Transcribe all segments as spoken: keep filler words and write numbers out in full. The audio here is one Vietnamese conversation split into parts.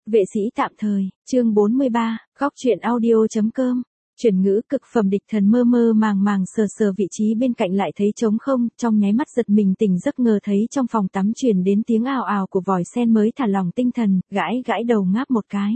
Vệ sĩ tạm thời, chương bốn mươi ba, góc truyện audio.com. Chuyển ngữ cực phẩm. Địch Thần mơ mơ màng màng sờ sờ vị trí bên cạnh lại thấy trống không, trong nháy mắt giật mình tỉnh giấc, ngờ thấy trong phòng tắm truyền đến tiếng ào ào của vòi sen, mới thả lỏng tinh thần, gãi gãi đầu ngáp một cái.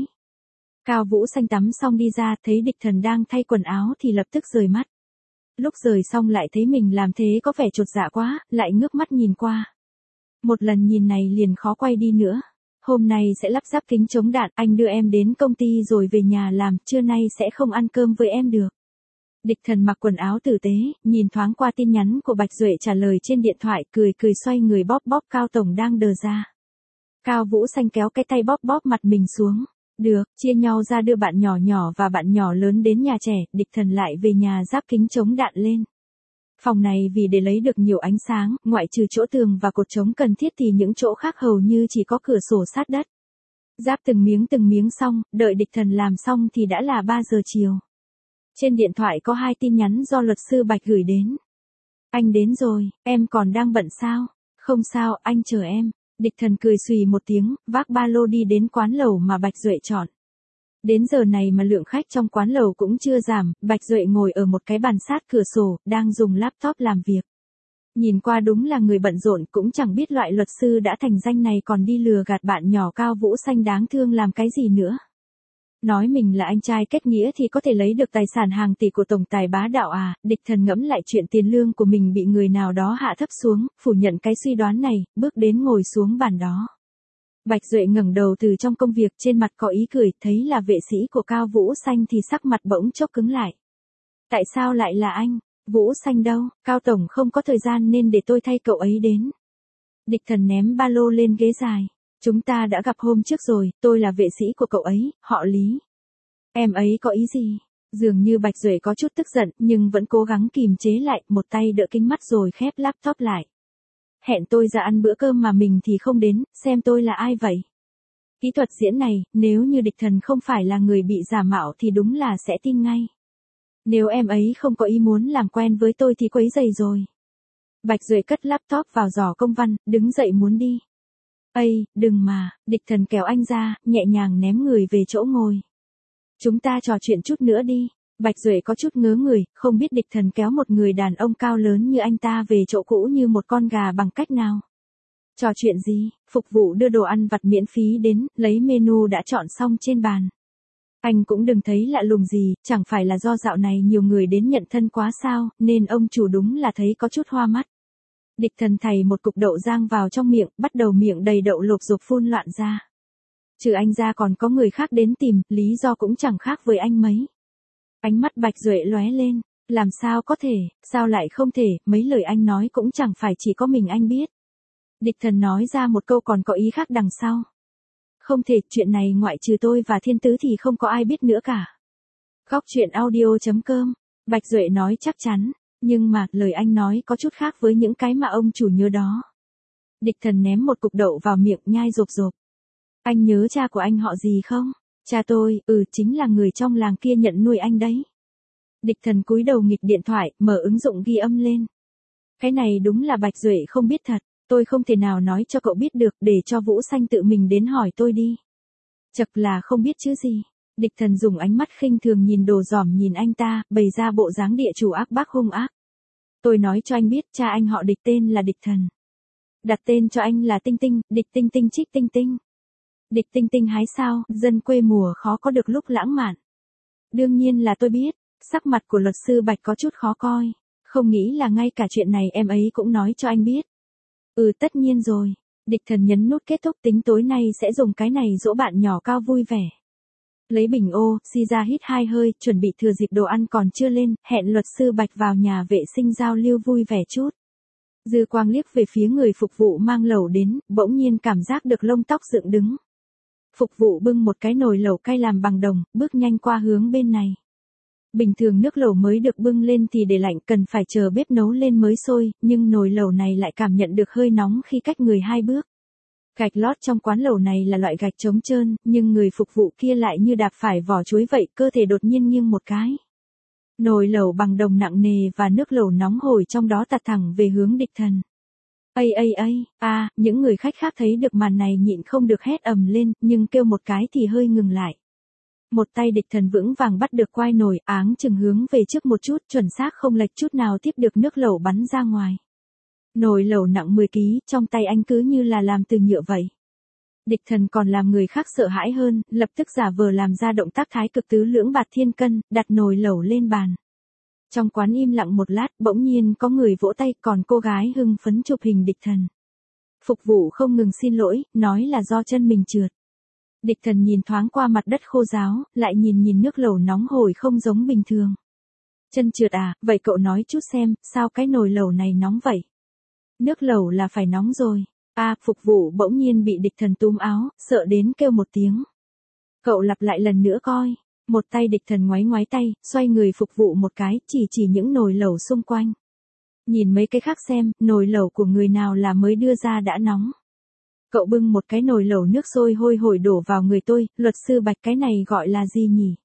Cao Vũ Xanh tắm xong đi ra, thấy Địch Thần đang thay quần áo thì lập tức rời mắt. Lúc rời xong lại thấy mình làm thế có vẻ chột dạ quá, lại ngước mắt nhìn qua. Một lần nhìn này liền khó quay đi nữa. Hôm nay sẽ lắp ráp kính chống đạn, anh đưa em đến công ty rồi về nhà làm, trưa nay sẽ không ăn cơm với em được. Địch Thần mặc quần áo tử tế, nhìn thoáng qua tin nhắn của Bạch Duệ trả lời trên điện thoại, cười cười xoay người bóp bóp Cao Tổng đang đờ ra. Cao Vũ Xanh kéo cái tay bóp bóp mặt mình xuống. Được, chia nhau ra đưa bạn nhỏ nhỏ và bạn nhỏ lớn đến nhà trẻ. Địch Thần lại về nhà ráp kính chống đạn lên. Phòng này vì để lấy được nhiều ánh sáng, ngoại trừ chỗ tường và cột chống cần thiết thì những chỗ khác hầu như chỉ có cửa sổ sát đất. Ráp từng miếng từng miếng xong, đợi Địch Thần làm xong thì đã là ba giờ chiều. Trên điện thoại có hai tin nhắn do luật sư Bạch gửi đến. Anh đến rồi, em còn đang bận sao? Không sao, anh chờ em. Địch Thần cười xùy một tiếng, vác ba lô đi đến quán lẩu mà Bạch Duệ chọn. Đến giờ này mà lượng khách trong quán lẩu cũng chưa giảm, Bạch Duệ ngồi ở một cái bàn sát cửa sổ, đang dùng laptop làm việc. Nhìn qua đúng là người bận rộn, cũng chẳng biết loại luật sư đã thành danh này còn đi lừa gạt bạn nhỏ Cao Vũ Xanh đáng thương làm cái gì nữa. Nói mình là anh trai kết nghĩa thì có thể lấy được tài sản hàng tỷ của tổng tài bá đạo à? Địch Thần ngẫm lại chuyện tiền lương của mình bị người nào đó hạ thấp xuống, phủ nhận cái suy đoán này, bước đến ngồi xuống bàn đó. Bạch Duệ ngẩng đầu từ trong công việc, trên mặt có ý cười, thấy là vệ sĩ của Cao Vũ Xanh thì sắc mặt bỗng chốc cứng lại. Tại sao lại là anh? Vũ Xanh đâu? Cao Tổng không có thời gian nên để tôi thay cậu ấy đến. Địch Thần ném ba lô lên ghế dài. Chúng ta đã gặp hôm trước rồi, tôi là vệ sĩ của cậu ấy, họ Lý. Em ấy có ý gì? Dường như Bạch Duệ có chút tức giận, nhưng vẫn cố gắng kìm chế lại, một tay đỡ kính mắt rồi khép laptop lại. Hẹn tôi ra ăn bữa cơm mà mình thì không đến, xem tôi là ai vậy? Kỹ thuật diễn này, nếu như Địch Thần không phải là người bị giả mạo thì đúng là sẽ tin ngay. Nếu em ấy không có ý muốn làm quen với tôi thì quấy rầy rồi. Bạch Duệ cất laptop vào giỏ công văn, đứng dậy muốn đi. Ây, đừng mà, Địch Thần kéo anh ra, nhẹ nhàng ném người về chỗ ngồi. Chúng ta trò chuyện chút nữa đi. Bạch Duệ có chút ngớ người, không biết Địch Thần kéo một người đàn ông cao lớn như anh ta về chỗ cũ như một con gà bằng cách nào. Trò chuyện gì? Phục vụ đưa đồ ăn vặt miễn phí đến, lấy menu đã chọn xong trên bàn. Anh cũng đừng thấy lạ lùng gì, chẳng phải là do dạo này nhiều người đến nhận thân quá sao, nên ông chủ đúng là thấy có chút hoa mắt. Địch Thần thày một cục đậu rang vào trong miệng, bắt đầu miệng đầy đậu lộp rộp phun loạn ra. Trừ anh ra còn có người khác đến tìm, lý do cũng chẳng khác với anh mấy. Ánh mắt Bạch Duệ lóe lên, làm sao có thể, sao lại không thể, mấy lời anh nói cũng chẳng phải chỉ có mình anh biết. Địch Thần nói ra một câu còn có ý khác đằng sau. Không thể, chuyện này ngoại trừ tôi và Thiên Tứ thì không có ai biết nữa cả. Góc truyện audio.com, Bạch Duệ nói chắc chắn, nhưng mà, lời anh nói có chút khác với những cái mà ông chủ nhớ đó. Địch Thần ném một cục đậu vào miệng nhai rộp rộp. Anh nhớ cha của anh họ gì không? Cha tôi, ừ, chính là người trong làng kia nhận nuôi anh đấy. Địch Thần cúi đầu nghịch điện thoại, mở ứng dụng ghi âm lên. Cái này đúng là Bạch Duệ không biết thật, tôi không thể nào nói cho cậu biết được, để cho Vũ Xanh tự mình đến hỏi tôi đi. Chật là không biết chứ gì. Địch Thần dùng ánh mắt khinh thường nhìn đồ dỏm nhìn anh ta, bày ra bộ dáng địa chủ ác bác hung ác. Tôi nói cho anh biết, cha anh họ Địch tên là Địch Thần. Đặt tên cho anh là Tinh Tinh, Địch Tinh Tinh Trích Tinh Tinh. Địch Tinh Tinh hái sao, dân quê mùa khó có được lúc lãng mạn. Đương nhiên là tôi biết, sắc mặt của luật sư Bạch có chút khó coi, không nghĩ là ngay cả chuyện này em ấy cũng nói cho anh biết. Ừ, tất nhiên rồi. Địch Thần nhấn nút kết thúc, tính tối nay sẽ dùng cái này dỗ bạn nhỏ Cao vui vẻ. Lấy bình ô, xi ra hít hai hơi, chuẩn bị thừa dịp đồ ăn còn chưa lên, hẹn luật sư Bạch vào nhà vệ sinh giao lưu vui vẻ chút. Dư quang liếc về phía người phục vụ mang lẩu đến, bỗng nhiên cảm giác được lông tóc dựng đứng. Phục vụ bưng một cái nồi lẩu cay làm bằng đồng, bước nhanh qua hướng bên này. Bình thường nước lẩu mới được bưng lên thì để lạnh, cần phải chờ bếp nấu lên mới sôi, nhưng nồi lẩu này lại cảm nhận được hơi nóng khi cách người hai bước. Gạch lót trong quán lẩu này là loại gạch trống trơn, nhưng người phục vụ kia lại như đạp phải vỏ chuối vậy, cơ thể đột nhiên nghiêng một cái. Nồi lẩu bằng đồng nặng nề và nước lẩu nóng hổi trong đó tạt thẳng về hướng Địch Thần. Ây ây ây, a, những người khách khác thấy được màn này nhịn không được hét ầm lên, nhưng kêu một cái thì hơi ngừng lại. Một tay địch thần vững vàng bắt được quai nồi, áng chừng hướng về trước một chút, chuẩn xác không lệch chút nào tiếp được nước lẩu bắn ra ngoài. Nồi lẩu nặng mười ki lô gam, trong tay anh cứ như là làm từ nhựa vậy. Địch thần còn làm người khác sợ hãi hơn, lập tức giả vờ làm ra động tác thái cực tứ lưỡng bạt thiên cân, đặt nồi lẩu lên bàn. Trong quán im lặng một lát, bỗng nhiên có người vỗ tay, còn cô gái hưng phấn chụp hình địch thần. Phục vụ không ngừng xin lỗi, nói là do chân mình trượt. Địch thần nhìn thoáng qua mặt đất khô ráo, lại nhìn nhìn nước lẩu nóng hổi không giống bình thường. Chân trượt à, vậy cậu nói chút xem, sao cái nồi lẩu này nóng vậy? Nước lẩu là phải nóng rồi. A, à, phục vụ bỗng nhiên bị địch thần túm áo, sợ đến kêu một tiếng. Cậu lặp lại lần nữa coi. Một tay địch thần ngoáy ngoáy tay, xoay người phục vụ một cái, chỉ chỉ những nồi lẩu xung quanh. Nhìn mấy cái khác xem, nồi lẩu của người nào là mới đưa ra đã nóng. Cậu bưng một cái nồi lẩu nước sôi hôi hổi đổ vào người tôi, luật sư Bạch cái này gọi là gì nhỉ?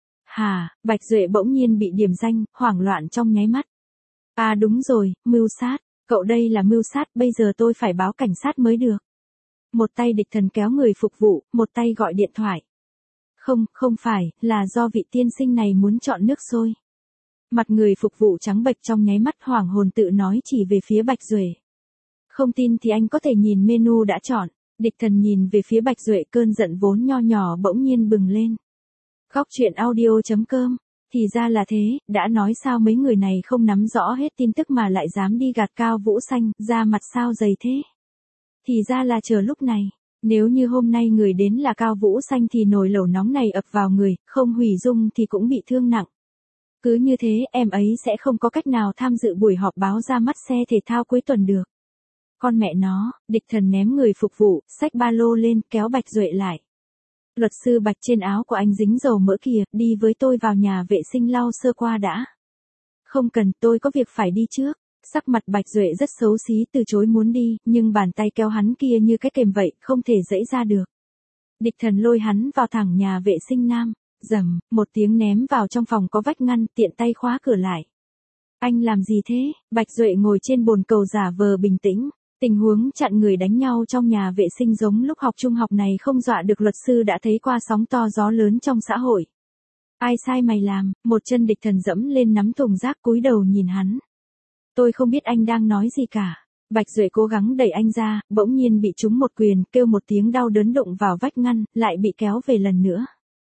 Hà, Bạch Duệ bỗng nhiên bị điểm danh, hoảng loạn trong nháy mắt. À đúng rồi, mưu sát, cậu đây là mưu sát, bây giờ tôi phải báo cảnh sát mới được. Một tay địch thần kéo người phục vụ, một tay gọi điện thoại. Không, không phải, là do vị tiên sinh này muốn chọn nước sôi. Mặt người phục vụ trắng bệch trong nháy mắt hoảng hồn tự nói chỉ về phía Bạch Duệ. Không tin thì anh có thể nhìn menu đã chọn. Địch thần nhìn về phía Bạch Duệ, cơn giận vốn nho nhỏ bỗng nhiên bừng lên. Góc truyện audio chấm com. Thì ra là thế, đã nói sao mấy người này không nắm rõ hết tin tức mà lại dám đi gạt Cao Vũ Xanh, ra mặt sao dày thế. Thì ra là chờ lúc này. Nếu như hôm nay người đến là Cao Vũ Xanh thì nồi lẩu nóng này ập vào người, không hủy dung thì cũng bị thương nặng. Cứ như thế em ấy sẽ không có cách nào tham dự buổi họp báo ra mắt xe thể thao cuối tuần được. Con mẹ nó, địch thần ném người phục vụ, xách ba lô lên, kéo Bạch Duệ lại. Luật sư Bạch, trên áo của anh dính dầu mỡ kìa, đi với tôi vào nhà vệ sinh lau sơ qua đã. Không cần, tôi có việc phải đi trước. Sắc mặt Bạch Duệ rất xấu xí từ chối muốn đi, nhưng bàn tay kéo hắn kia như cái kềm vậy, không thể giãy ra được. Địch thần lôi hắn vào thẳng nhà vệ sinh nam, rầm, một tiếng ném vào trong phòng có vách ngăn, tiện tay khóa cửa lại. Anh làm gì thế? Bạch Duệ ngồi trên bồn cầu giả vờ bình tĩnh. Tình huống chặn người đánh nhau trong nhà vệ sinh giống lúc học trung học này không dọa được luật sư đã thấy qua sóng to gió lớn trong xã hội. Ai sai mày làm? Một chân địch thần dẫm lên nắm thùng rác cúi đầu nhìn hắn. Tôi không biết anh đang nói gì cả. Bạch Duệ cố gắng đẩy anh ra, bỗng nhiên bị trúng một quyền, kêu một tiếng đau đớn đụng vào vách ngăn, lại bị kéo về lần nữa.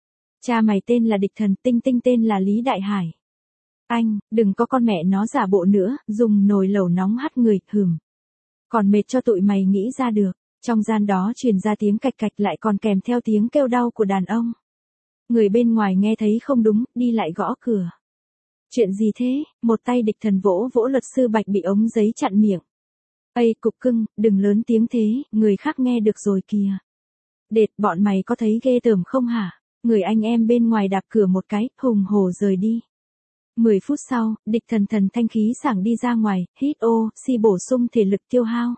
Cha mày tên là địch thần, Tinh Tinh tên là Lý Đại Hải. Anh, đừng có con mẹ nó giả bộ nữa, dùng nồi lẩu nóng hắt người, hừm. Còn mệt cho tụi mày nghĩ ra được. Trong gian đó truyền ra tiếng cạch cạch lại còn kèm theo tiếng kêu đau của đàn ông. Người bên ngoài nghe thấy không đúng, đi lại gõ cửa. Chuyện gì thế? Một tay địch thần vỗ vỗ luật sư Bạch bị ống giấy chặn miệng. Ây cục cưng, đừng lớn tiếng thế, người khác nghe được rồi kìa. Đệt, bọn mày có thấy ghê tởm không hả? Người anh em bên ngoài đạp cửa một cái, hùng hổ rời đi. Mười phút sau, địch thần thần thanh khí sảng đi ra ngoài, hít oxy bổ sung thể lực tiêu hao.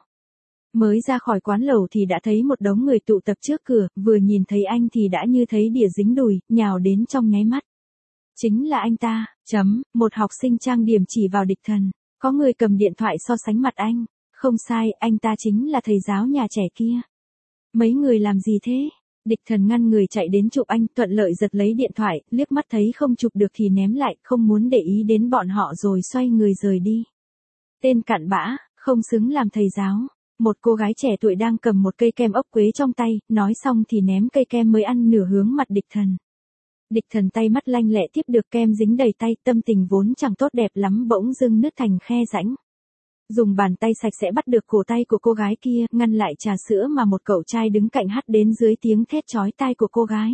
Mới ra khỏi quán lẩu thì đã thấy một đống người tụ tập trước cửa, vừa nhìn thấy anh thì đã như thấy đỉa dính đùi, nhào đến trong nháy mắt. Chính là anh ta, chấm, một học sinh trang điểm chỉ vào địch thần, có người cầm điện thoại so sánh mặt anh, không sai, anh ta chính là thầy giáo nhà trẻ kia. Mấy người làm gì thế? Địch thần ngăn người chạy đến chụp anh, thuận lợi giật lấy điện thoại, liếc mắt thấy không chụp được thì ném lại, không muốn để ý đến bọn họ rồi xoay người rời đi. Tên cặn bã, không xứng làm thầy giáo. Một cô gái trẻ tuổi đang cầm một cây kem ốc quế trong tay, nói xong thì ném cây kem mới ăn nửa hướng mặt địch thần. Địch thần tay mắt lanh lẹ tiếp được kem dính đầy tay, tâm tình vốn chẳng tốt đẹp lắm bỗng dưng nứt thành khe rãnh. Dùng bàn tay sạch sẽ bắt được cổ tay của cô gái kia, ngăn lại trà sữa mà một cậu trai đứng cạnh hắt đến dưới tiếng thét chói tai của cô gái.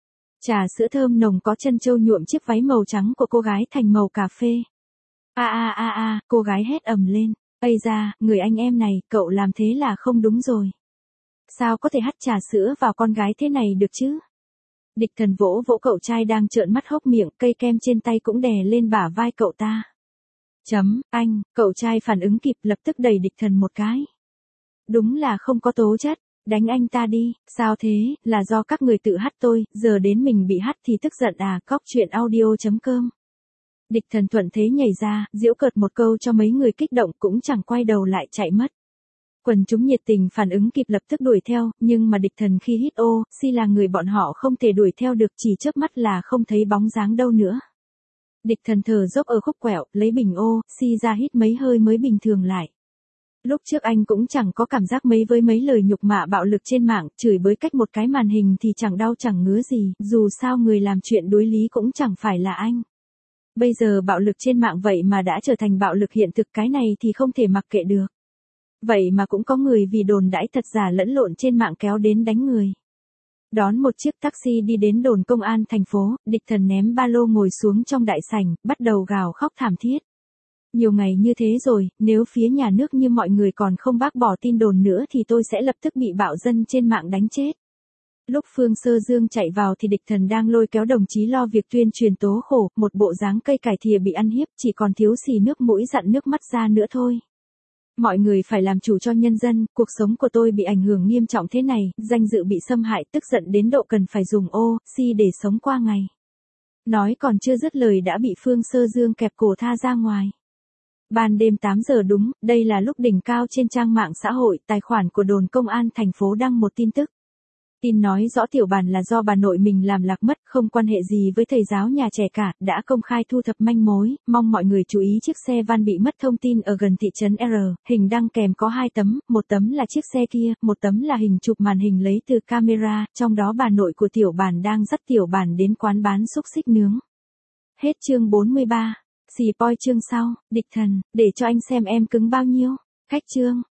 Trà sữa thơm nồng có chân trâu nhuộm chiếc váy màu trắng của cô gái thành màu cà phê. A a a a, cô gái hét ầm lên. Ây da, người anh em này, cậu làm thế là không đúng rồi. Sao có thể hắt trà sữa vào con gái thế này được chứ? Địch thần vỗ vỗ cậu trai đang trợn mắt hốc miệng, cây kem trên tay cũng đè lên bả vai cậu ta. Chấm, anh, cậu trai phản ứng kịp lập tức đẩy địch thần một cái. Đúng là không có tố chất, đánh anh ta đi, sao thế, là do các người tự hắt tôi, giờ đến mình bị hắt thì tức giận à, góc truyện audio chấm com. Địch thần thuận thế nhảy ra, giễu cợt một câu cho mấy người kích động cũng chẳng quay đầu lại chạy mất. Quần chúng nhiệt tình phản ứng kịp lập tức đuổi theo, nhưng mà địch thần khi hít ô, xi là người bọn họ không thể đuổi theo được, chỉ chớp mắt là không thấy bóng dáng đâu nữa. Địch thần thở dốc ở khúc quẹo, lấy bình ô, xi ra hít mấy hơi mới bình thường lại. Lúc trước anh cũng chẳng có cảm giác mấy với mấy lời nhục mạ bạo lực trên mạng, chửi bới cách một cái màn hình thì chẳng đau chẳng ngứa gì, dù sao người làm chuyện đối lý cũng chẳng phải là anh. Bây giờ bạo lực trên mạng vậy mà đã trở thành bạo lực hiện thực, cái này thì không thể mặc kệ được. Vậy mà cũng có người vì đồn đãi thật giả lẫn lộn trên mạng kéo đến đánh người. Đón một chiếc taxi đi đến đồn công an thành phố, địch thần ném ba lô ngồi xuống trong đại sảnh, bắt đầu gào khóc thảm thiết. Nhiều ngày như thế rồi, nếu phía nhà nước như mọi người còn không bác bỏ tin đồn nữa thì tôi sẽ lập tức bị bạo dân trên mạng đánh chết. Lúc Phương Sơ Dương chạy vào thì địch thần đang lôi kéo đồng chí lo việc tuyên truyền tố khổ, một bộ dáng cây cải thìa bị ăn hiếp, chỉ còn thiếu xì nước mũi dặn nước mắt ra nữa thôi. Mọi người phải làm chủ cho nhân dân, cuộc sống của tôi bị ảnh hưởng nghiêm trọng thế này, danh dự bị xâm hại, tức giận đến độ cần phải dùng ô, xi để sống qua ngày. Nói còn chưa dứt lời đã bị Phương Sơ Dương kẹp cổ tha ra ngoài. Ban đêm tám giờ đúng, đây là lúc đỉnh cao trên trang mạng xã hội, tài khoản của đồn công an thành phố đăng một tin tức. Tin nói rõ Tiểu Bàn là do bà nội mình làm lạc mất, không quan hệ gì với thầy giáo nhà trẻ cả, đã công khai thu thập manh mối, mong mọi người chú ý chiếc xe van bị mất thông tin ở gần thị trấn R, hình đăng kèm có hai tấm, một tấm là chiếc xe kia, một tấm là hình chụp màn hình lấy từ camera, trong đó bà nội của Tiểu Bàn đang dắt Tiểu Bàn đến quán bán xúc xích nướng. Hết chương bốn mươi ba, xì poi chương sau, địch thần, để cho anh xem em cứng bao nhiêu, khách chương.